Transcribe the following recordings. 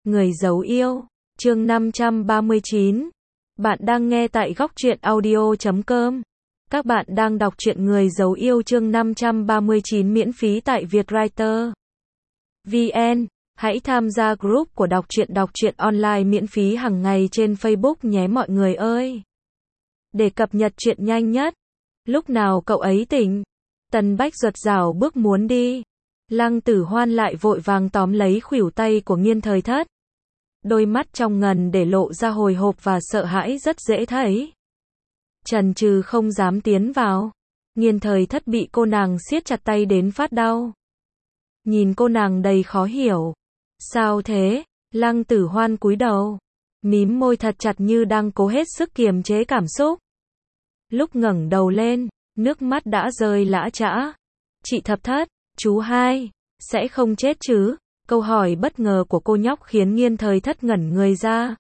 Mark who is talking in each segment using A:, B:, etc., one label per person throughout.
A: Người giấu yêu, chương 539. Bạn đang nghe tại góc truyện audio.com. Các bạn đang đọc truyện Người giấu yêu chương 539 miễn phí tại Vietwriter VN. Hãy tham gia group của đọc truyện online miễn phí hàng ngày trên Facebook nhé mọi người ơi. Để cập nhật chuyện nhanh nhất. Lúc nào cậu ấy tỉnh? Tần Bách giật giảo bước muốn đi. Lăng Tử Hoan lại vội vàng tóm lấy khuỷu tay của Nghiên Thời Thất. Đôi mắt trong ngần để lộ ra hồi hộp và sợ hãi rất dễ thấy. Chần chừ không dám tiến vào. Nghiên Thời Thất bị cô nàng siết chặt tay đến phát đau. Nhìn cô nàng đầy khó hiểu. Sao thế? Lăng Tử Hoan cúi đầu, mím môi thật chặt như đang cố hết sức kiềm chế cảm xúc. Lúc ngẩng đầu lên, nước mắt đã rơi lã chã. Chị Thập Thất, chú hai, sẽ không chết chứ? Câu hỏi bất ngờ của cô nhóc khiến Nghiên Thời Thất ngẩn người ra.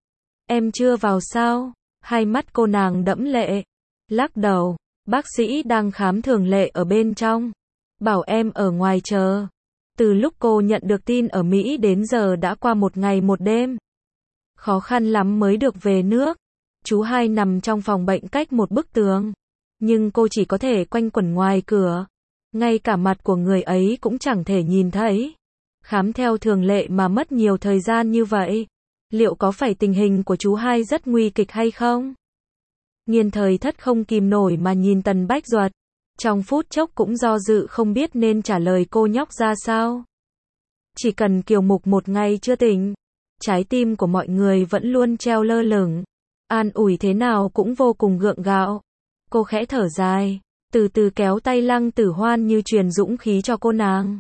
A: Em chưa vào sao? Hai mắt cô nàng đẫm lệ. Lắc đầu, bác sĩ đang khám thường lệ ở bên trong. Bảo em ở ngoài chờ. Từ lúc cô nhận được tin ở Mỹ đến giờ đã qua một ngày một đêm. Khó khăn lắm mới được về nước. Chú hai nằm trong phòng bệnh cách một bức tường. Nhưng cô chỉ có thể quanh quẩn ngoài cửa. Ngay cả mặt của người ấy cũng chẳng thể nhìn thấy. Khám theo thường lệ mà mất nhiều thời gian như vậy. Liệu có phải tình hình của chú hai rất nguy kịch hay không? Nghiên Thời Thất không kìm nổi mà nhìn Tần Bách Duật. Trong phút chốc cũng do dự không biết nên trả lời cô nhóc ra sao. Chỉ cần Kiều Mục một ngày chưa tỉnh, trái tim của mọi người vẫn luôn treo lơ lửng. An ủi thế nào cũng vô cùng gượng gạo. Cô khẽ thở dài, từ từ kéo tay Lăng Tử Hoan như truyền dũng khí cho cô nàng.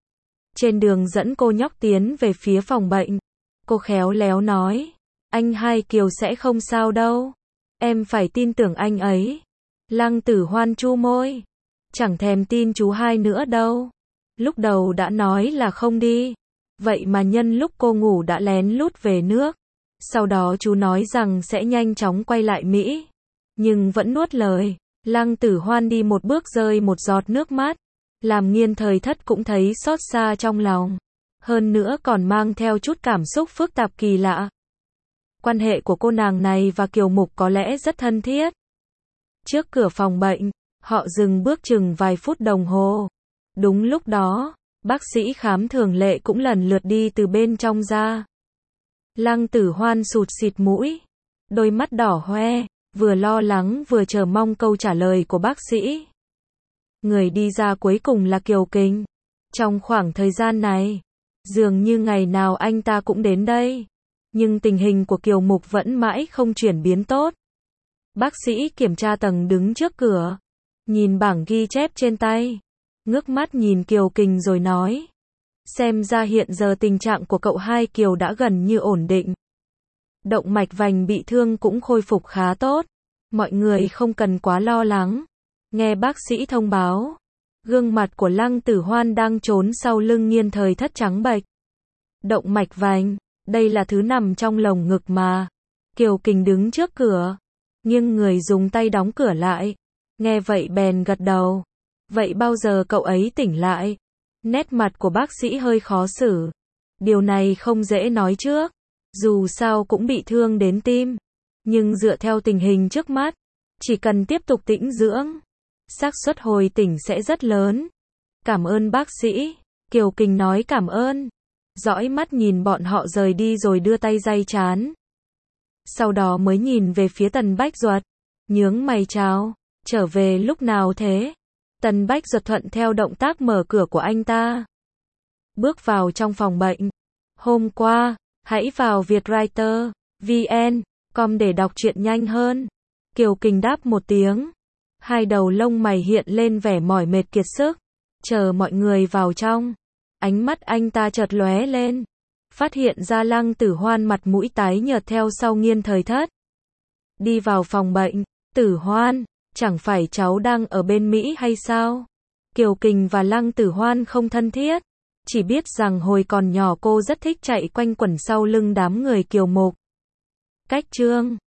A: Trên đường dẫn cô nhóc tiến về phía phòng bệnh, cô khéo léo nói, anh hai Kiều sẽ không sao đâu. Em phải tin tưởng anh ấy. Lăng Tử Hoan chu môi. Chẳng thèm tin chú hai nữa đâu. Lúc đầu đã nói là không đi. Vậy mà nhân lúc cô ngủ đã lén lút về nước. Sau đó chú nói rằng sẽ nhanh chóng quay lại Mỹ. Nhưng vẫn nuốt lời. Lăng Tử Hoan đi một bước rơi một giọt nước mắt. Làm Nghiên Thời Thất cũng thấy xót xa trong lòng. Hơn nữa còn mang theo chút cảm xúc phức tạp kỳ lạ. Quan hệ của cô nàng này và Kiều Mục có lẽ rất thân thiết. Trước cửa phòng bệnh, họ dừng bước chừng vài phút đồng hồ. Đúng lúc đó, bác sĩ khám thường lệ cũng lần lượt đi từ bên trong ra. Lăng Tử Hoan sụt xịt mũi, đôi mắt đỏ hoe, vừa lo lắng vừa chờ mong câu trả lời của bác sĩ. Người đi ra cuối cùng là Kiều Kình. Trong khoảng thời gian này, dường như ngày nào anh ta cũng đến đây. Nhưng tình hình của Kiều Mục vẫn mãi không chuyển biến tốt. Bác sĩ kiểm tra tầng đứng trước cửa. Nhìn bảng ghi chép trên tay. Ngước mắt nhìn Kiều Kình rồi nói. Xem ra hiện giờ tình trạng của cậu hai Kiều đã gần như ổn định. Động mạch vành bị thương cũng khôi phục khá tốt. Mọi người không cần quá lo lắng. Nghe bác sĩ thông báo. Gương mặt của Lăng Tử Hoan đang trốn sau lưng Nghiên Thời Thất trắng bệch. Động mạch vành, đây là thứ nằm trong lồng ngực mà. Kiều Kình đứng trước cửa. Nhưng người dùng tay đóng cửa lại. Nghe vậy bèn gật đầu. Vậy bao giờ cậu ấy tỉnh lại? Nét mặt của bác sĩ hơi khó xử. Điều này không dễ nói trước. Dù sao cũng bị thương đến tim. Nhưng dựa theo tình hình trước mắt, chỉ cần tiếp tục tĩnh dưỡng, xác suất hồi tỉnh sẽ rất lớn. Cảm ơn bác sĩ. Kiều Kình nói cảm ơn. Dõi mắt nhìn bọn họ rời đi rồi đưa tay day trán. Sau đó mới nhìn về phía Tần Bách Duật. Nhướng mày chào. Trở về lúc nào thế? Tần Bách Duật thuận theo động tác mở cửa của anh ta. Bước vào trong phòng bệnh. Hôm qua, hãy vào Vietwriter VN.com để đọc truyện nhanh hơn. Kiều Kình đáp một tiếng. Hai đầu lông mày hiện lên vẻ mỏi mệt kiệt sức. Chờ mọi người vào trong. Ánh mắt anh ta chợt lóe lên. Phát hiện ra Lăng Tử Hoan mặt mũi tái nhợt theo sau Nghiên Thời Thất. Đi vào phòng bệnh. Tử Hoan, chẳng phải cháu đang ở bên Mỹ hay sao? Kiều Kình và Lăng Tử Hoan không thân thiết. Chỉ biết rằng hồi còn nhỏ cô rất thích chạy quanh quẩn sau lưng đám người Kiều Mục. Cách chương